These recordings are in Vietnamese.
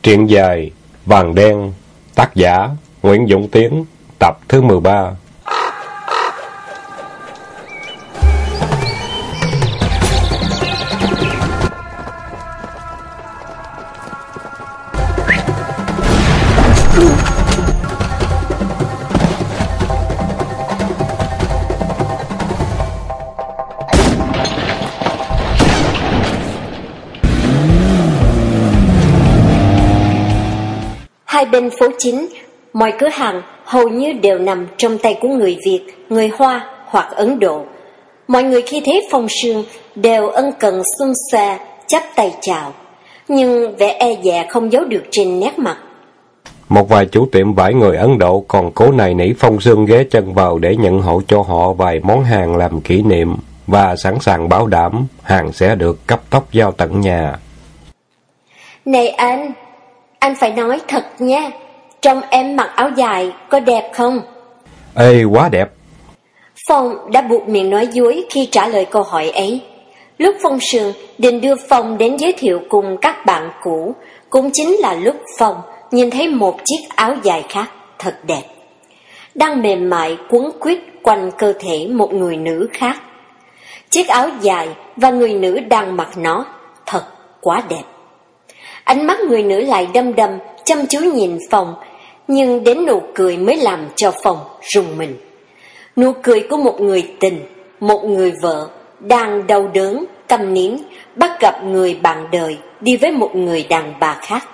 Truyện dài Vàng Đen, tác giả Nguyễn Dũng Tiến, tập thứ 13. Hai bên phố chính, mọi cửa hàng hầu như đều nằm trong tay của người Việt, người Hoa hoặc Ấn Độ. Mọi người khi thấy Phong Sương đều ân cần xum xoa, chắp tay chào, nhưng vẻ e dè không giấu được trên nét mặt. Một vài chủ tiệm vải người Ấn Độ còn cố nài nỉ Phong Sương ghé chân vào để nhận hộ cho họ vài món hàng làm kỷ niệm và sẵn sàng bảo đảm hàng sẽ được cấp tốc giao tận nhà. Này anh phải nói thật nha, trông em mặc áo dài có đẹp không? Ê, quá đẹp. Phong đã buộc miệng nói dối khi trả lời câu hỏi ấy. Lúc Phong Sương định đưa Phong đến giới thiệu cùng các bạn cũ, cũng chính là lúc Phong nhìn thấy một chiếc áo dài khác thật đẹp, đang mềm mại quấn quýt quanh cơ thể một người nữ khác. Chiếc áo dài và người nữ đang mặc nó thật quá đẹp. Ánh mắt người nữ lại đăm đăm chăm chú nhìn Phong, nhưng đến nụ cười mới làm cho Phong rùng mình. Nụ cười của một người tình, một người vợ đang đau đớn, câm nín bắt gặp người bạn đời đi với một người đàn bà khác.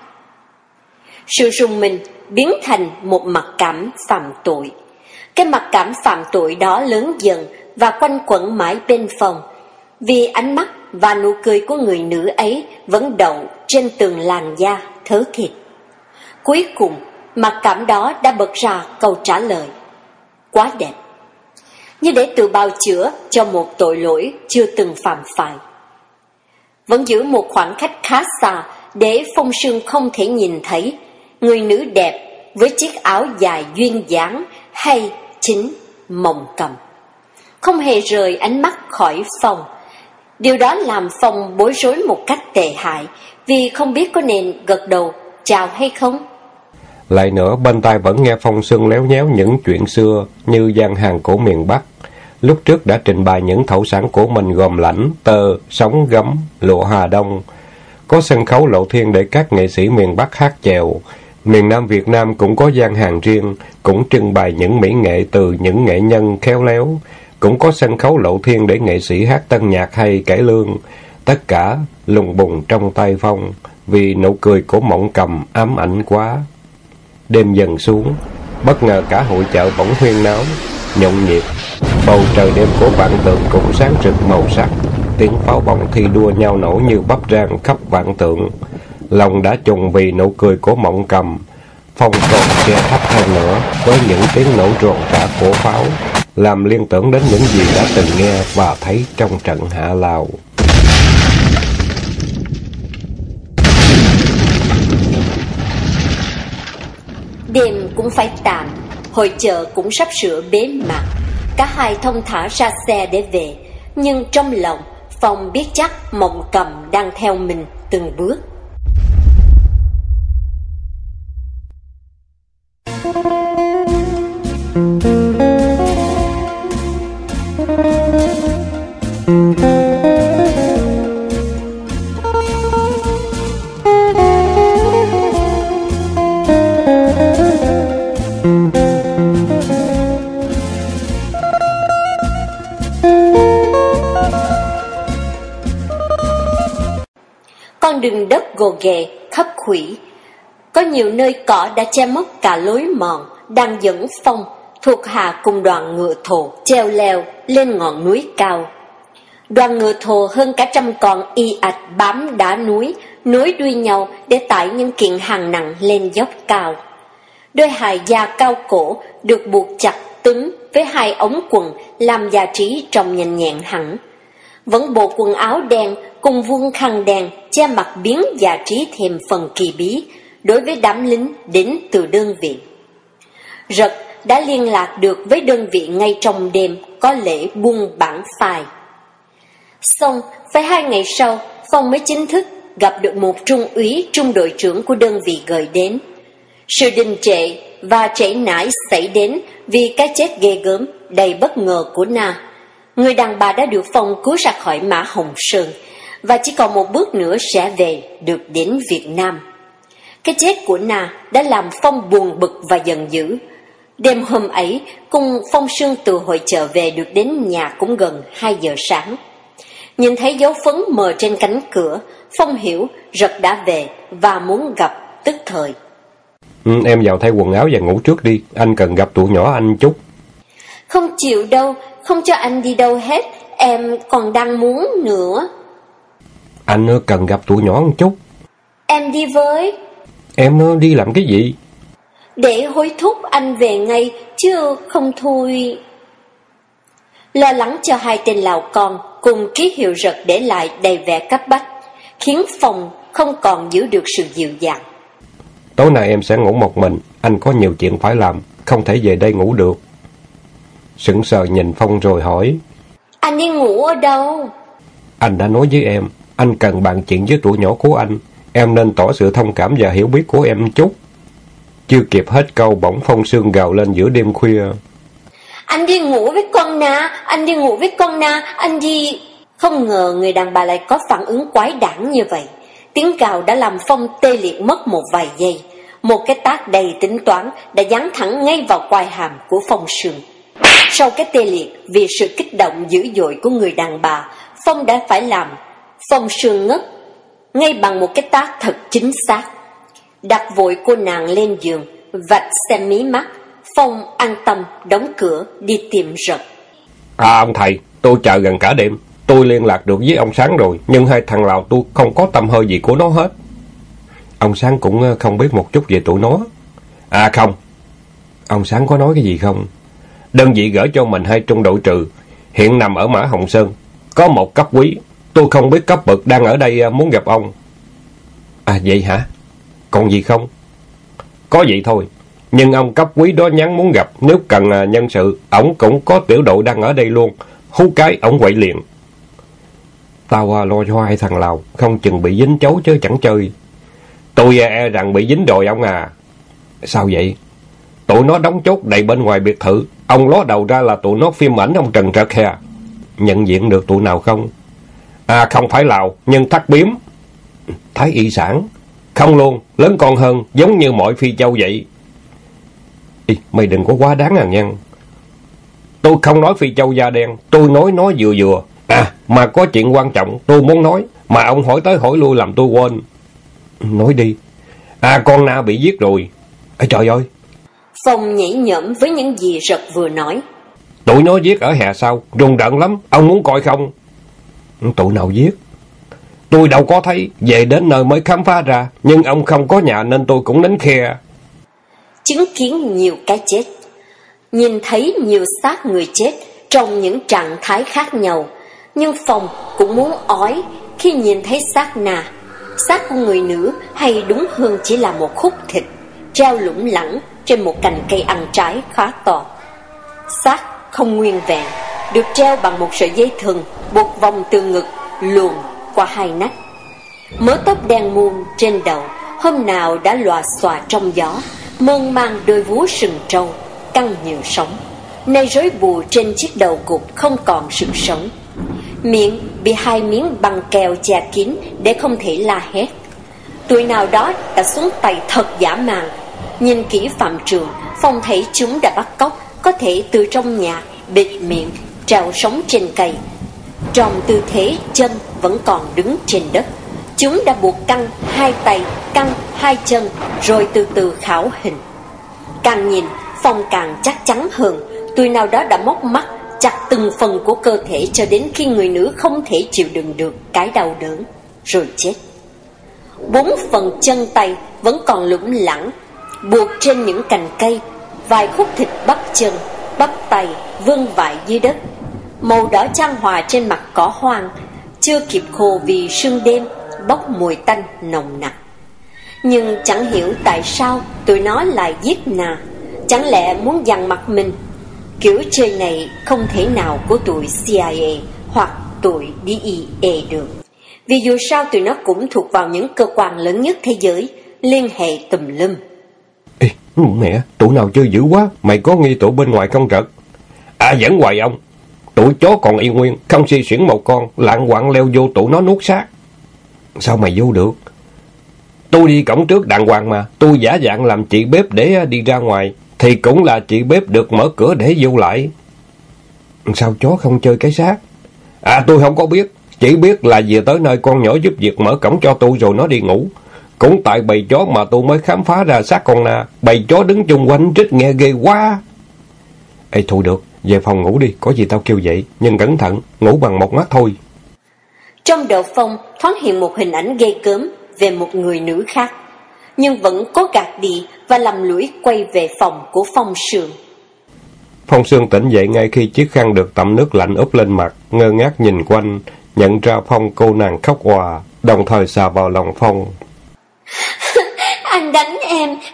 Sự rùng mình biến thành một mặc cảm phạm tội. Cái mặc cảm phạm tội đó lớn dần và quanh quẩn mãi bên Phong, vì ánh mắt và nụ cười của người nữ ấy vẫn đậu trên từng làn da thớ thịt. Cuối cùng, mặc cảm đó đã bật ra câu trả lời: quá đẹp, như để tự bào chữa cho một tội lỗi chưa từng phạm phải. Vẫn giữ một khoảng cách khá xa để Phong Sương không thể nhìn thấy người nữ đẹp với chiếc áo dài duyên dáng hay chính mộng cầm không hề rời ánh mắt khỏi Phong. Điều đó làm Phong bối rối một cách tệ hại, vì không biết có nên gật đầu chào hay không. Lại nữa, bên tai vẫn nghe Phong Sương léo nhéo những chuyện xưa như gian hàng của miền Bắc. Lúc trước đã trình bày những thổ sản của mình gồm lãnh, tơ, sống, gấm, lụa Hà Đông. Có sân khấu lộ thiên để các nghệ sĩ miền Bắc hát chèo. Miền Nam Việt Nam cũng có gian hàng riêng, cũng trưng bày những mỹ nghệ từ những nghệ nhân khéo léo. Cũng có sân khấu lộ thiên để nghệ sĩ hát tân nhạc hay cải lương. Tất cả lùng bùng trong tay Phong, vì nụ cười của Mộng Cầm ám ảnh quá. Đêm dần xuống, bất ngờ cả hội chợ bỗng huyên náo, nhộn nhịp. Bầu trời đêm của vạn tượng cũng sáng rực màu sắc. Tiếng pháo bông thi đua nhau nổ như bắp rang khắp vạn tượng. Lòng đã trùng vì nụ cười của Mộng Cầm. Phong còn che thấp hơn nữa với những tiếng nổ rộn rã của pháo, làm liên tưởng đến những gì đã từng nghe và thấy trong trận Hạ Lào. Đêm cũng phải tạm, hội chợ cũng sắp sửa bế mạc. Cả hai thông thả ra xe để về, nhưng trong lòng Phong biết chắc Mộng Cầm đang theo mình từng bước. Con đường đất gồ ghề, khắp khuỷu, có nhiều nơi cỏ đã che mất cả lối mòn đang dẫn Phong thuộc hạ cùng đoàn ngựa thồ treo leo lên ngọn núi cao. Đoàn ngựa thồ hơn cả 100 con y ạch bám đá núi, nối đuôi nhau để tải những kiện hàng nặng lên dốc cao. Đôi hài da cao cổ được buộc chặt cứng với 2 ống quần làm da trí trông nhanh nhẹn hẳn. Vẫn bộ quần áo đen cùng vuông khăn đen che mặt biến da trí thêm phần kỳ bí đối với đám lính đến từ đơn vị. Rật đã liên lạc được với đơn vị ngay trong đêm có lễ buông bản phai. Xong phải 2 ngày sau, Phong mới chính thức gặp được một trung úy, trung đội trưởng của đơn vị gửi đến. Sự đình trệ và trễ nải xảy đến vì cái chết ghê gớm, đầy bất ngờ của Na. Người đàn bà đã được Phong cứu ra khỏi Mã Hồng Sơn và chỉ còn một bước nữa sẽ về được đến Việt Nam. Cái chết của Na đã làm Phong buồn bực và giận dữ. Đêm hôm ấy, cùng Phong Sương từ hội chợ về được đến nhà cũng gần 2 giờ sáng. Nhìn thấy dấu phấn mờ trên cánh cửa, Phong hiểu Rật đã về và muốn gặp tức thời. Em vào thay quần áo và ngủ trước đi, anh cần gặp tụi nhỏ anh chút. Không chịu đâu, không cho anh đi đâu hết, em còn đang muốn nữa. Anh cần gặp tụi nhỏ một chút. Em đi với. Em đi làm cái gì? Để hối thúc anh về ngay, chứ không thôi. Lo lắng cho hai tên Lào con cùng ký hiệu Rật để lại đầy vẻ cấp bách, khiến Phong không còn giữ được sự dịu dàng. Tối nay em sẽ ngủ một mình, anh có nhiều chuyện phải làm, không thể về đây ngủ được. Sững sờ nhìn Phong rồi hỏi. Anh đi ngủ ở đâu? Anh đã nói với em, anh cần bàn chuyện với tụi nhỏ của anh. Em nên tỏ sự thông cảm và hiểu biết của em chút. Chưa kịp hết câu, bỗng Phong Sương gào lên giữa đêm khuya. Anh đi ngủ với con Na, anh đi ngủ với con Na, anh đi... Không ngờ người đàn bà lại có phản ứng quái đản như vậy. Tiếng gào đã làm Phong tê liệt mất một vài giây. Một cái tát đầy tính toán đã giáng thẳng ngay vào quai hàm của Phong Sương. Sau cái tê liệt vì sự kích động dữ dội của người đàn bà, Phong đã phải làm Phong Sương ngất ngay bằng một cái tát thật chính xác. Đặt vội cô nàng lên giường, vạch xem mí mắt. Phong an tâm đóng cửa đi tìm Rật. Ông thầy, tôi chờ gần cả đêm. Tôi liên lạc được với ông Sáng rồi, nhưng hai thằng Lào tôi không có tăm hơi gì của nó hết. Ông Sáng cũng không biết một chút về tụi nó. À không, ông Sáng có nói cái gì không? Đơn vị gửi cho mình 2 trung đội trừ, hiện nằm ở Mã Hồng Sơn. Có một cấp quý, tôi không biết cấp bậc, đang ở đây muốn gặp ông. À vậy hả? Còn gì không? Có vậy thôi, nhưng ông cấp quý đó nhắn muốn gặp, nếu cần nhân sự, ổng cũng có tiểu đội đang ở đây luôn. Hú cái ổng quậy liền. Tao lo cho hai thằng Lào, không chừng bị dính chấu chứ chẳng chơi. Tôi e rằng bị dính rồi ông à. Sao vậy? Tụi nó đóng chốt đầy bên ngoài biệt thự. Ông ló đầu ra là tụi nó phim ảnh ông Trần Trật hè. Nhận diện được tụi nào không? À không phải Lào, nhưng Thắt Biếm. Thái Y Sản. Không luôn, lớn con hơn, giống như mọi Phi Châu vậy. Ê, mày đừng có quá đáng à nha. Tôi không nói Phi Châu da đen, tôi nói nó vừa vừa. À, mà có chuyện quan trọng tôi muốn nói, mà ông hỏi tới hỏi lui làm tôi quên. Nói đi. À, con Na bị giết rồi. Ê trời ơi. Phong nhảy nhõm với những gì Rật vừa nói. Tụi nó giết ở hè sau, rùng rợn lắm, ông muốn coi không? Tụi nào giết? Tôi đâu có thấy, về đến nơi mới khám phá ra, nhưng ông không có nhà nên tôi cũng đến khe. Chứng kiến nhiều cái chết, nhìn thấy nhiều xác người chết trong những trạng thái khác nhau, nhưng Phong cũng muốn ói khi nhìn thấy xác Na, xác của người nữ, hay đúng hơn chỉ là một khúc thịt treo lủng lẳng trên một cành cây ăn trái khá to. Xác không nguyên vẹn, được treo bằng một sợi dây thừng buộc vòng từ ngực luồn qua 2 nách. Mớ tóc đen muôn trên đầu hôm nào đã lòa xòa trong gió, mơn man đôi vú sừng trâu căng nhiều sóng, nay rối bù trên chiếc đầu cụt không còn sự sống. Miệng bị 2 miếng băng keo che kín để không thể la hét. Tuổi nào đó đã xuống tay thật dã man. Nhìn kỹ Phạm Trường, Phong thấy chúng đã bắt cóc, có thể từ trong nhà bịt miệng treo sống trên cây. Trong tư thế chân vẫn còn đứng trên đất, chúng đã buộc căng 2 tay, căng 2 chân, rồi từ từ khảo hình. Càng nhìn, Phong càng chắc chắn hơn. Tuổi nào đó đã móc mắt chặt từng phần của cơ thể cho đến khi người nữ không thể chịu đựng được cái đau đớn, rồi chết. 4 phần chân tay vẫn còn lủng lẳng, buộc trên những cành cây, vài khúc thịt bắp chân, bắp tay vương vãi dưới đất. Màu đỏ chan hòa trên mặt cỏ hoang, chưa kịp khô vì sương đêm, bốc mùi tanh nồng nặc. Nhưng chẳng hiểu tại sao tụi nó lại giết Na. Chẳng lẽ muốn dằn mặt mình? Kiểu chơi này không thể nào của tụi CIA hoặc tụi DEA được. Vì dù sao tụi nó cũng thuộc vào những cơ quan lớn nhất thế giới, liên hệ tùm lum. Ê, mẹ, tụi nào chơi dữ quá, mày có nghi tụi bên ngoài không Trật? À, dẫn hoài ông. Tụi chó còn y nguyên, không suy xuyển một con, lạng quạng leo vô tụi nó nuốt xác. Sao mày vô được? Tôi đi cổng trước đàng hoàng mà, tôi giả dạng làm chị bếp để đi ra ngoài, thì cũng là chị bếp được mở cửa để vô lại. Sao chó không chơi cái xác? À, tôi không có biết, chỉ biết là về tới nơi con nhỏ giúp việc mở cổng cho tôi rồi nó đi ngủ. Cũng tại bầy chó mà tôi mới khám phá ra xác con Na, bầy chó đứng chung quanh rít nghe ghê quá. Ê, thôi được, về phòng ngủ đi, có gì tao kêu dậy, nhưng cẩn thận, ngủ bằng một mắt thôi. Trong đầu Phong thoáng hiện một hình ảnh ghê gớm về một người nữ khác, nhưng vẫn cố gạt đi và lầm lũi quay về phòng của Phong Sương. Phong Sương tỉnh dậy ngay khi chiếc khăn được tẩm nước lạnh úp lên mặt, ngơ ngác nhìn quanh, nhận ra Phong, cô nàng khóc òa, đồng thời xà vào lòng Phong. Anh đánh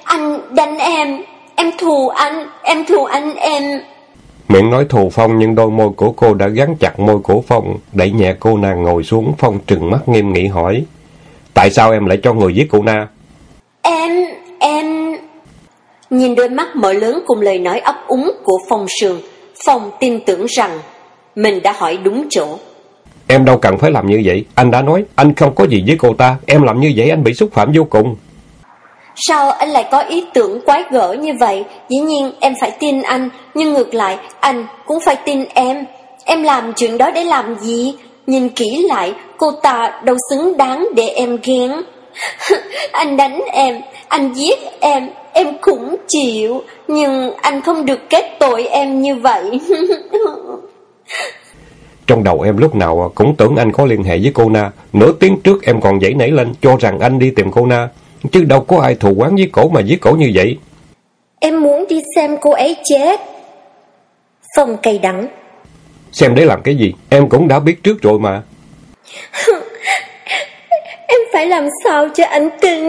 em thù anh em. Miệng nói thù Phong nhưng đôi môi của cô đã gắn chặt môi của Phong, đẩy nhẹ cô nàng ngồi xuống. Phong trừng mắt nghiêm nghị hỏi, tại sao em lại cho người giết cô Na? Em... Nhìn đôi mắt mở lớn cùng lời nói ấp úng của Phong Sương, Phong tin tưởng rằng mình đã hỏi đúng chỗ. Em đâu cần phải làm như vậy, anh đã nói anh không có gì với cô ta, em làm như vậy anh bị xúc phạm vô cùng. Sao anh lại có ý tưởng quái gở như vậy? Dĩ nhiên em phải tin anh, nhưng ngược lại anh cũng phải tin em. Em làm chuyện đó để làm gì? Nhìn kỹ lại, cô ta đâu xứng đáng để em ghen. Anh đánh em, anh giết em cũng chịu, nhưng anh không được kết tội em như vậy. Trong đầu em lúc nào cũng tưởng anh có liên hệ với cô Na. Nửa tiếng trước em còn dậy nảy lên cho rằng anh đi tìm cô Na, chứ đâu có ai thù oán với cổ mà giết cổ như vậy. Em muốn đi xem cô ấy chết. Phong cay đắng. Xem để làm cái gì? Em cũng đã biết trước rồi mà. Em phải làm sao cho anh tin.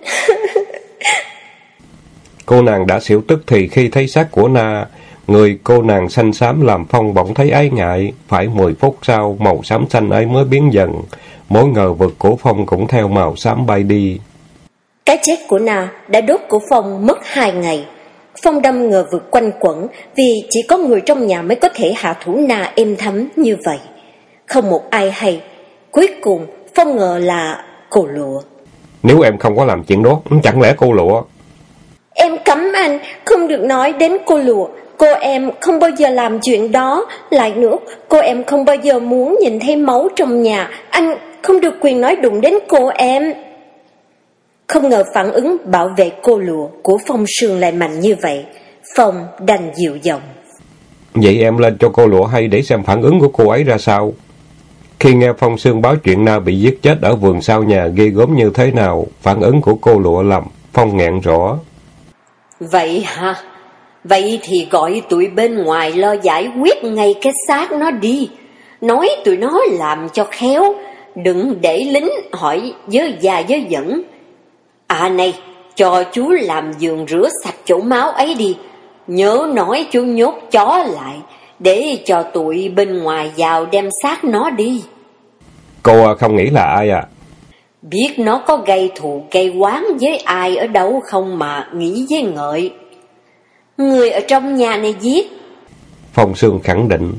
Cô nàng đã xỉu tức thì khi thấy xác của Na. Người cô nàng xanh xám làm Phong bỗng thấy ái ngại. Phải 10 phút sau, màu xám xanh ấy mới biến dần. Mối ngờ vực của Phong cũng theo màu xám bay đi. Cái chết của Na đã đốt của Phong mất 2 ngày. Phong đâm ngờ vực quanh quẩn vì chỉ có người trong nhà mới có thể hạ thủ Na êm thấm như vậy. Không một ai hay. Cuối cùng Phong ngờ là cô Lụa. Nếu em không có làm chuyện đó, chẳng lẽ cô Lụa? Em cấm anh không được nói đến cô Lụa. Cô em không bao giờ làm chuyện đó. Lại nữa, cô em không bao giờ muốn nhìn thấy máu trong nhà. Anh không được quyền nói đụng đến cô em. Không ngờ phản ứng bảo vệ cô Lụa của Phong Sương lại mạnh như vậy. Phong đành dịu giọng. Vậy em lên cho cô Lụa hay để xem phản ứng của cô ấy ra sao. Khi nghe Phong Sương báo chuyện Na bị giết chết ở vườn sau nhà ghê gớm như thế nào, phản ứng của cô Lụa làm Phong nghẹn rõ. Vậy hả? Vậy thì gọi tụi bên ngoài lo giải quyết ngay cái xác nó đi. Nói tụi nó làm cho khéo, đừng để lính hỏi dơ già dơ dẫn. À này, cho chú làm giường rửa sạch chỗ máu ấy đi. Nhớ nói chú nhốt chó lại, để cho tụi bên ngoài vào đem xác nó đi. Cô không nghĩ là ai à? Biết nó có gây thù gây oán với ai ở đâu không mà nghĩ với ngợi. Người ở trong nhà này giết. Phong Sương khẳng định.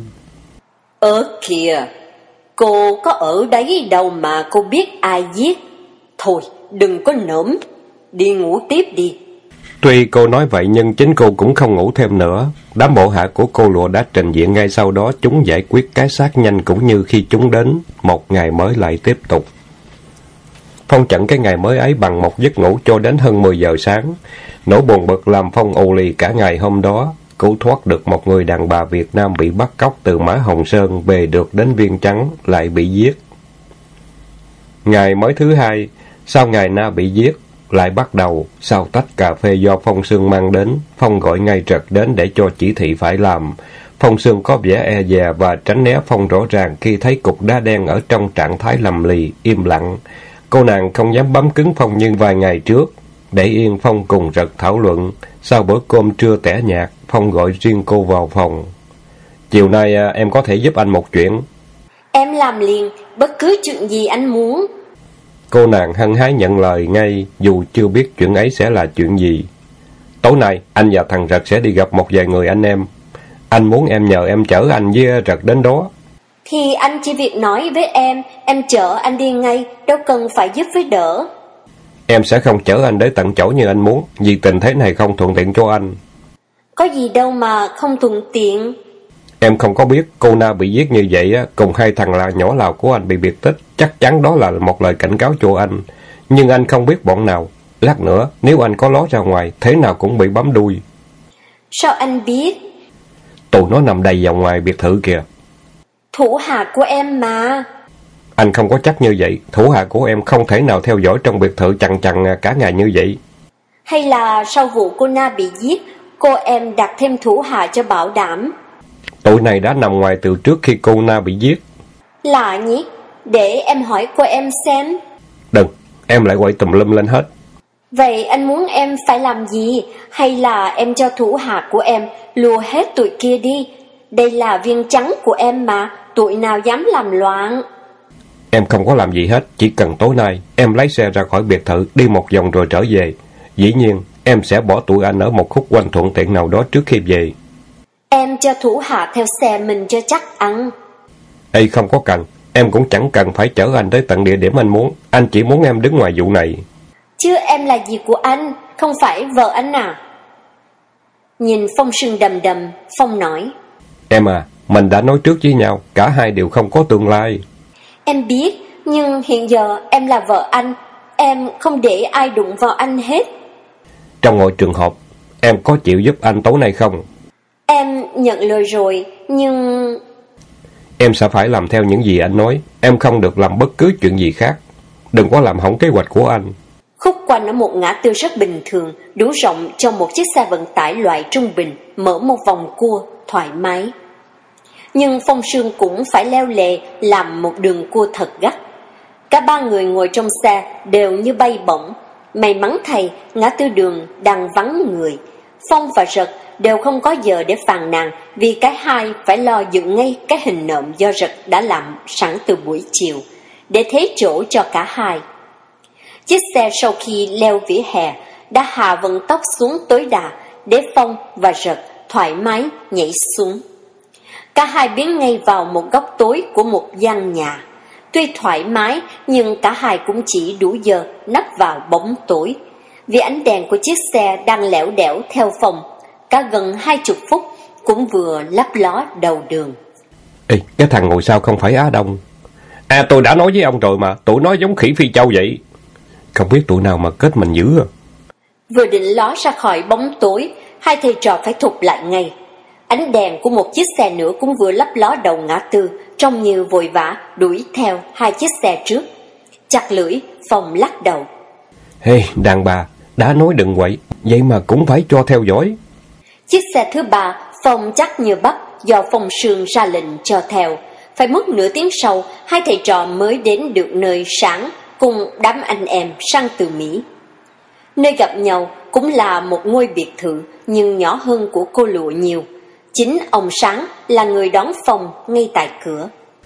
Kìa, cô có ở đấy đâu mà cô biết ai giết. Thôi, đừng có nỡm, đi ngủ tiếp đi. Tuy cô nói vậy nhưng chính cô cũng không ngủ thêm nữa. Đám bộ hạ của cô Lụa đã trình diện ngay sau đó, chúng giải quyết cái xác nhanh cũng như khi chúng đến. Một ngày mới lại tiếp tục. Phong chặn cái ngày mới ấy bằng một giấc ngủ cho đến hơn 10 giờ sáng. Nỗi buồn bực làm Phong ù lì cả ngày hôm đó. Cứu thoát được một người đàn bà Việt Nam bị bắt cóc từ Mã Hồng Sơn về được đến Viên Trắng, lại bị giết. Ngày mới thứ hai, sau ngày Na bị giết, lại bắt đầu, sau tách cà phê do Phong Sương mang đến, Phong gọi ngay Trật đến để cho chỉ thị phải làm. Phong Sương có vẻ e dè và tránh né Phong rõ ràng khi thấy cục đá đen ở trong trạng thái lầm lì, im lặng. Cô nàng không dám bám cứng Phong như vài ngày trước, để yên Phong cùng Trật thảo luận. Sau bữa cơm trưa tẻ nhạt, Phong gọi riêng cô vào phòng. Chiều nay em có thể giúp anh một chuyện. Em làm liền, bất cứ chuyện gì anh muốn. Cô nàng hăng hái nhận lời ngay, dù chưa biết chuyện ấy sẽ là chuyện gì. Tối nay, anh và thằng Rật sẽ đi gặp một vài người anh em. Anh muốn em nhờ em chở anh với Rật đến đó. Thì anh chỉ việc nói với em chở anh đi ngay, đâu cần phải giúp với đỡ. Em sẽ không chở anh đến tận chỗ như anh muốn, vì tình thế này không thuận tiện cho anh. Có gì đâu mà không thuận tiện. Em không có biết cô Na bị giết như vậy, cùng hai thằng nhỏ Lào của anh bị biệt tích. Chắc chắn đó là một lời cảnh cáo cho anh. Nhưng anh không biết bọn nào. Lát nữa, nếu anh có ló ra ngoài, thế nào cũng bị bám đuôi. Sao anh biết? Tụi nó nằm đầy vào ngoài biệt thự kìa. Thủ hạ của em mà. Anh không có chắc như vậy. Thủ hạ của em không thể nào theo dõi trong biệt thự chằng chằng cả ngày như vậy. Hay là sau vụ cô Na bị giết, cô em đặt thêm thủ hạ cho bảo đảm? Tụi này đã nằm ngoài từ trước khi cô Na bị giết. Lạ nhỉ? Để em hỏi cô em xem. Đừng, em lại quậy tùm lum lên hết. Vậy anh muốn em phải làm gì? Hay là em cho thủ hạ của em lùa hết tụi kia đi? Đây là viên trắng của em mà, tụi nào dám làm loạn? Em không có làm gì hết, chỉ cần tối nay em lấy xe ra khỏi biệt thự, đi một vòng rồi trở về. Dĩ nhiên, em sẽ bỏ tụi anh ở một khúc quanh thuận tiện nào đó trước khi về. Em cho thủ hạ theo xe mình cho chắc ăn. Ê, không có cần, em cũng chẳng cần phải chở anh tới tận địa điểm anh muốn. Anh chỉ muốn em đứng ngoài vụ này. Chứ em là gì của anh, không phải vợ anh à? Nhìn Phong sưng đầm đầm, Phong nói. Em à, mình đã nói trước với nhau, cả hai đều không có tương lai. Em biết, nhưng hiện giờ em là vợ anh, em không để ai đụng vào anh hết. Trong mọi trường hợp, em có chịu giúp anh tối nay không? Em nhận lời rồi, nhưng... Em sẽ phải làm theo những gì anh nói. Em không được làm bất cứ chuyện gì khác. Đừng có làm hỏng kế hoạch của anh. Khúc quanh ở một ngã tư rất bình thường, đủ rộng cho một chiếc xe vận tải loại trung bình, mở một vòng cua thoải mái. Nhưng Phong Sương cũng phải leo lề làm một đường cua thật gắt. Cả ba người ngồi trong xe đều như bay bổng. May mắn thay, ngã tư đường đang vắng người. Phong và Rật đều không có giờ để phàn nàn, vì cái hai phải lo dựng ngay cái hình nộm do Rật đã làm sẵn từ buổi chiều, để thế chỗ cho cả hai. Chiếc xe sau khi leo vỉa hè đã hạ vận tốc xuống tối đa, để Phong và Rật thoải mái nhảy xuống. Cả hai biến ngay vào một góc tối của một gian nhà. Tuy thoải mái, nhưng cả hai cũng chỉ đủ giờ nấp vào bóng tối, vì ánh đèn của chiếc xe đang lẻo đẻo theo Phong. Cả gần 20 phút cũng vừa lấp ló đầu đường. Ê, cái thằng ngồi sau không phải Á Đông. À, tôi đã nói với ông rồi mà, tụi nó giống khỉ Phi Châu vậy. Không biết tụi nào mà kết mình dữ à. Vừa định ló ra khỏi bóng tối, hai thầy trò phải thụt lại ngay. Ánh đèn của một chiếc xe nữa cũng vừa lấp ló đầu ngã tư, trông như vội vã đuổi theo hai chiếc xe trước. Chặt lưỡi, Phong lắc đầu. Hey, đàn bà, đã nói đừng quậy, vậy mà cũng phải cho theo dõi. Chiếc xe thứ ba, Phong chắc như bắt, do Phong Sương ra lệnh cho theo. Phải mất nửa tiếng sau, hai thầy trò mới đến được nơi Sáng cùng đám anh em sang từ Mỹ. Nơi gặp nhau cũng là một ngôi biệt thự, nhưng nhỏ hơn của cô Lụa nhiều. Chính ông Sáng là người đón Phong ngay tại cửa.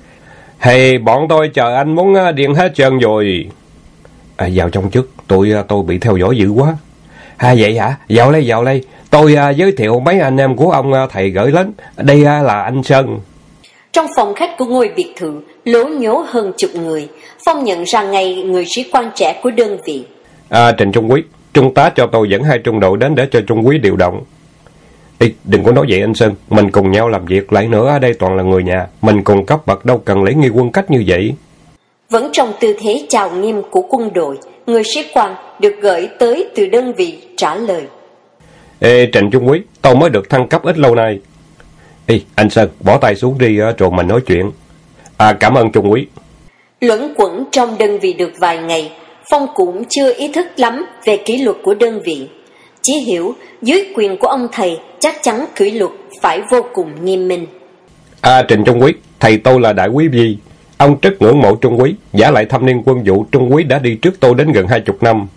Hey, bọn tôi chờ anh muốn điện hết trơn rồi. À, vào trong trước, tôi bị theo dõi dữ quá. À vậy hả? Vào đây. Tôi giới thiệu mấy anh em của ông thầy gửi đến. Đây là anh Sơn. Trong phòng khách của ngôi biệt thự, lố nhố hơn chục người. Phong nhận ra ngay người sĩ quan trẻ của đơn vị. Trình Trung Quý, Trung tá cho tôi dẫn 2 trung đội đến để cho Trung Quý điều động. Ê, đừng có nói vậy anh Sơn, mình cùng nhau làm việc, lại nữa ở đây toàn là người nhà, mình cùng cấp bậc đâu cần lễ nghi quân cách như vậy. Vẫn trong tư thế chào nghiêm của quân đội, người sĩ quan được gửi tới từ đơn vị trả lời. Ê, Trịnh Trung Quý, tôi mới được thăng cấp ít lâu nay. Ê, anh Sơn, bỏ tay xuống đi rồi mình nói chuyện. Cảm ơn Trung Quý. Luẩn quẩn trong đơn vị được vài ngày, Phong cũng chưa ý thức lắm về kỷ luật của đơn vị. Chỉ hiểu dưới quyền của ông thầy chắc chắn kỷ luật phải vô cùng nghiêm minh. Trịnh Trung Quý, thầy tôi là đại quý vi. Ông rất ngưỡng mộ Trung Quý, giả lại thâm niên quân vụ, Trung Quý đã đi trước tôi đến gần 20 năm.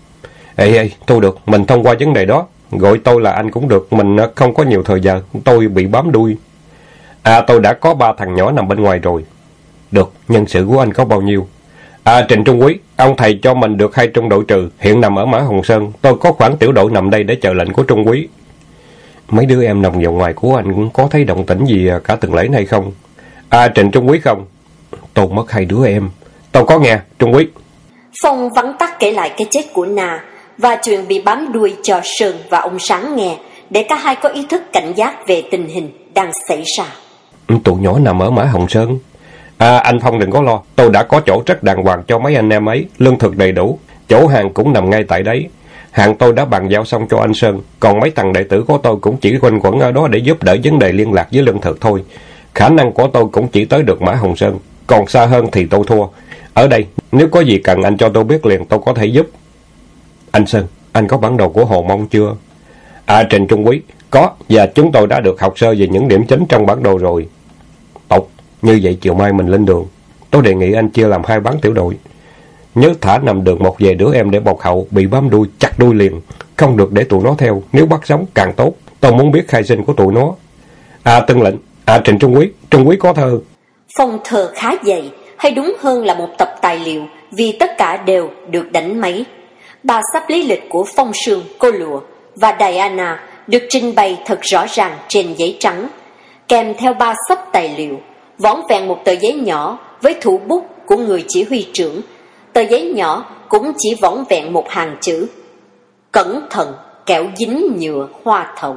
Ê, thôi được, mình thông qua vấn đề đó. Gọi tôi là anh cũng được, mình không có nhiều thời giờ, tôi bị bám đuôi. Tôi đã có 3 thằng nhỏ nằm bên ngoài rồi. Được, nhân sự của anh có bao nhiêu? Trịnh Trung Quý, ông thầy cho mình được 2 trung đội trừ, hiện nằm ở Mã Hồng Sơn. Tôi có khoản tiểu đội nằm đây để chờ lệnh của Trung Quý. Mấy đứa em nằm vào ngoài của anh cũng có thấy động tĩnh gì cả tuần lễ này không? Trịnh Trung Quý không? Tôi mất 2 đứa em. Tôi có nghe, Trung Quý. Phong vắn tắt kể lại cái chết của Na và chuyện bị bám đuôi cho Sơn và ông Sáng nghe, để cả hai có ý thức cảnh giác về tình hình đang xảy ra. Tụi nhỏ nằm ở Mã Hồng Sơn. Anh Phong đừng có lo, tôi đã có chỗ rất đàng hoàng cho mấy anh em ấy, lương thực đầy đủ, chỗ hàng cũng nằm ngay tại đấy. Hàng tôi đã bàn giao xong cho anh Sơn, còn mấy thằng đệ tử của tôi cũng chỉ quanh quẩn ở đó để giúp đỡ vấn đề liên lạc với lương thực thôi. Khả năng của tôi cũng chỉ tới được Mã Hồng Sơn, còn xa hơn thì tôi thua. Ở đây, nếu có gì cần anh cho tôi biết liền, tôi có thể giúp. Anh Sơn, anh có bản đồ của Hồ Mông chưa? Trịnh Trung Quý, có, và chúng tôi đã được học sơ về những điểm chính trong bản đồ rồi. Tốt, như vậy chiều mai mình lên đường. Tôi đề nghị anh chia làm 2 bán tiểu đội. Nhớ thả nằm đường một vài đứa em để bọc hậu, bị bám đuôi, chặt đuôi liền. Không được để tụi nó theo, nếu bắt sống càng tốt. Tôi muốn biết khai sinh của tụi nó. Tuân lệnh. Trịnh Trung Quý có thơ. Phong thơ khá dày, hay đúng hơn là một tập tài liệu, vì tất cả đều được đánh máy. 3 sắp lý lịch của Phong Sương, Cô Lụa và Diana được trình bày thật rõ ràng trên giấy trắng, kèm theo 3 sắp tài liệu, vỏn vẹn một tờ giấy nhỏ với thủ bút của người chỉ huy trưởng. Tờ giấy nhỏ cũng chỉ vỏn vẹn một hàng chữ: cẩn thận, kẻo dính nhựa hoa thẩu.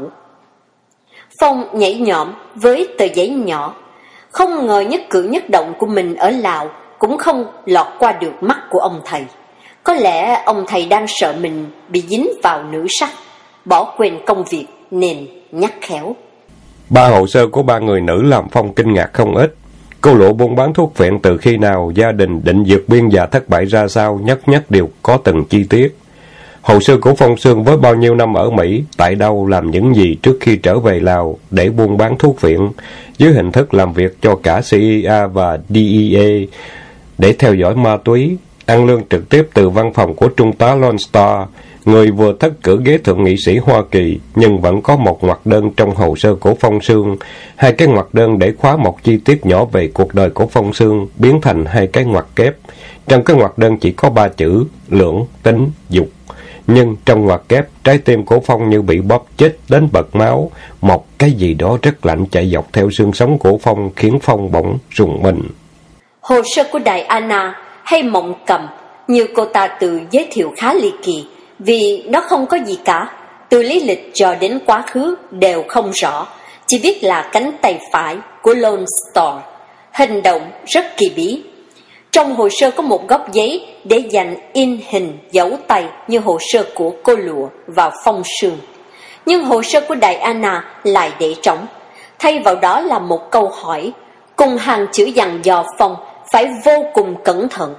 Phong nhảy nhõm với tờ giấy nhỏ, không ngờ nhất cử nhất động của mình ở Lào cũng không lọt qua được mắt của ông thầy. Có lẽ ông thầy đang sợ mình bị dính vào nữ sắc, bỏ quên công việc nên nhắc khéo. 3 hồ sơ của 3 người nữ làm Phong kinh ngạc không ít. Cô Lụa buôn bán thuốc phiện từ khi nào, gia đình định vượt biên và thất bại ra sao, nhất đều có từng chi tiết. Hồ sơ của Phong Sương với bao nhiêu năm ở Mỹ, tại đâu, làm những gì trước khi trở về Lào để buôn bán thuốc phiện, dưới hình thức làm việc cho cả CIA và DEA để theo dõi ma túy, ăn lương trực tiếp từ văn phòng của Trung tá Lone Star, người vừa thất cử ghế thượng nghị sĩ Hoa Kỳ, nhưng vẫn có một ngoặc đơn trong hồ sơ của Phong Sương. 2 cái ngoặc đơn để khóa một chi tiết nhỏ về cuộc đời của Phong Sương, biến thành 2 cái ngoặc kép. Trong cái ngoặc đơn chỉ có 3 chữ: lưỡng, tính, dục. Nhưng trong ngoặc kép, trái tim của Phong như bị bóp chết đến bật máu. Một cái gì đó rất lạnh chạy dọc theo xương sống của Phong, khiến Phong bỗng rùng mình. Hồ sơ của Diana hay Mộng Cầm, như cô ta tự giới thiệu khá ly kỳ, vì nó không có gì cả, từ lý lịch cho đến quá khứ đều không rõ, chỉ biết là cánh tay phải của Lone Star, hành động rất kỳ bí. Trong hồ sơ có một góc giấy để dành in hình dấu tay như hồ sơ của Cô Lụa và Phong Sương, nhưng hồ sơ của Diana lại để trống, thay vào đó là một câu hỏi cùng hàng chữ dặn dò Phong phải vô cùng cẩn thận.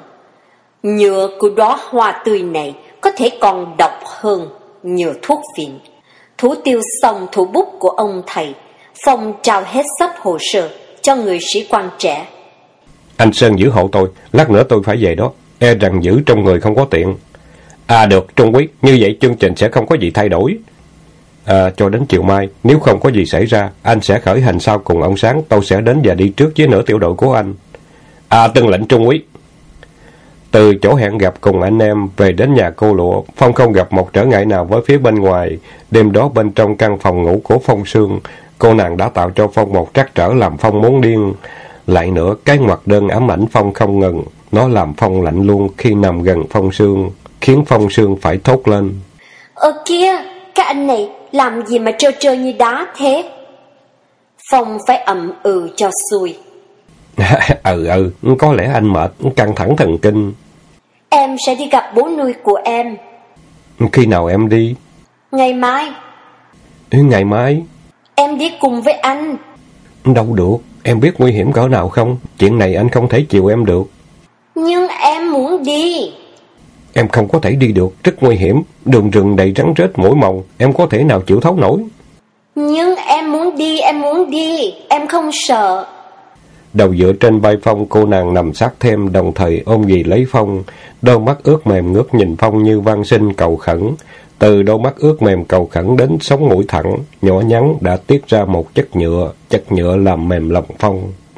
Nhựa của đóa hoa tươi này có thể còn độc hơn nhựa thuốc phiện. Thủ tiêu xong thủ bút của ông thầy, Phong trao hết sắp hồ sơ cho người sĩ quan trẻ. Anh Sơn giữ hộ tôi, lát nữa tôi phải về đó, e rằng giữ trong người không có tiện. Được, Trung Quý, như vậy chương trình sẽ không có gì thay đổi. Cho đến chiều mai, nếu không có gì xảy ra, anh sẽ khởi hành sau cùng ông Sáng, tôi sẽ đến và đi trước với nửa tiểu đội của anh. Tuân lệnh Trung Quý. Từ chỗ hẹn gặp cùng anh em về đến nhà Cô Lụa, Phong không gặp một trở ngại nào với phía bên ngoài. Đêm đó bên trong căn phòng ngủ của Phong Sương, cô nàng đã tạo cho Phong một trắc trở làm Phong muốn điên. Lại nữa, cái ngoặc đơn ám ảnh Phong không ngừng, nó làm Phong lạnh luôn khi nằm gần Phong Sương, khiến Phong Sương phải thốt lên: Kia, cái anh này làm gì mà trơ trơ như đá thế? Phong phải ậm cho xuôi. Có lẽ anh mệt, căng thẳng thần kinh. Em sẽ đi gặp bố nuôi của em. Khi nào em đi? Ngày mai. Ngày mai? Em đi cùng với anh. Đâu được, em biết nguy hiểm cỡ nào không? Chuyện này anh không thể chiều em được. Nhưng em muốn đi. Em không có thể đi được, rất nguy hiểm. Đường rừng đầy rắn rết muỗi mồng, em có thể nào chịu thấu nổi. Nhưng em muốn đi, em không sợ. Đầu dựa trên vai Phong, cô nàng nằm sát thêm, đồng thời ôm ghì lấy Phong. Đôi mắt ướt mềm ngước nhìn Phong như van xin cầu khẩn. Từ đôi mắt ướt mềm cầu khẩn đến sống mũi thẳng, nhỏ nhắn đã tiết ra một chất nhựa làm mềm lòng Phong.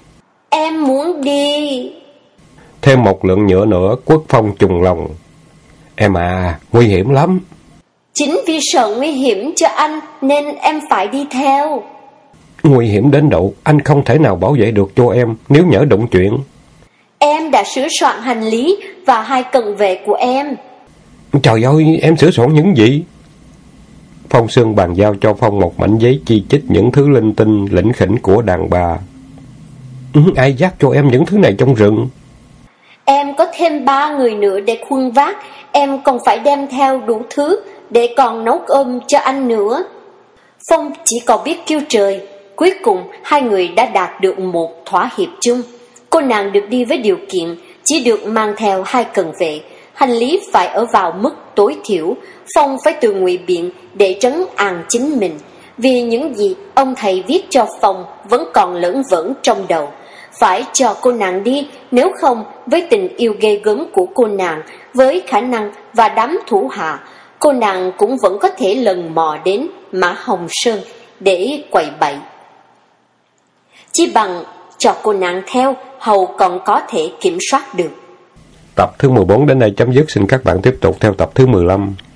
Em muốn đi. Thêm một lượng nhựa nữa, Quốc Phong trùng lòng. Em à, nguy hiểm lắm. Chính vì sợ nguy hiểm cho anh nên em phải đi theo. Nguy hiểm đến độ anh không thể nào bảo vệ được cho em nếu nhỡ đụng chuyện. Em đã sửa soạn hành lý và 2 cận vệ của em. Trời ơi, em sửa soạn những gì? Phong Sương bàn giao cho Phong một mảnh giấy chi chít những thứ linh tinh lỉnh khỉnh của đàn bà. Ai dắt cho em những thứ này trong rừng? Em có thêm 3 người nữa để khuân vác. Em còn phải đem theo đủ thứ để còn nấu cơm cho anh nữa. Phong chỉ còn biết kêu trời. Cuối cùng 2 người đã đạt được một thỏa hiệp chung. Cô nàng được đi với điều kiện chỉ được mang theo 2 cận vệ. Hành lý phải ở vào mức tối thiểu. Phong phải tự ngụy biện để trấn an chính mình, vì những gì ông thầy viết cho Phong vẫn còn lởn vởn trong đầu. Phải cho cô nàng đi, nếu không với tình yêu ghê gớm của cô nàng, với khả năng và đám thủ hạ, cô nàng cũng vẫn có thể lần mò đến Mã Hồng Sơn để quậy bậy. Chỉ bằng cho cô nàng theo, hầu còn có thể kiểm soát được. Tập thứ 14 đến đây chấm dứt, xin các bạn tiếp tục theo tập thứ 15.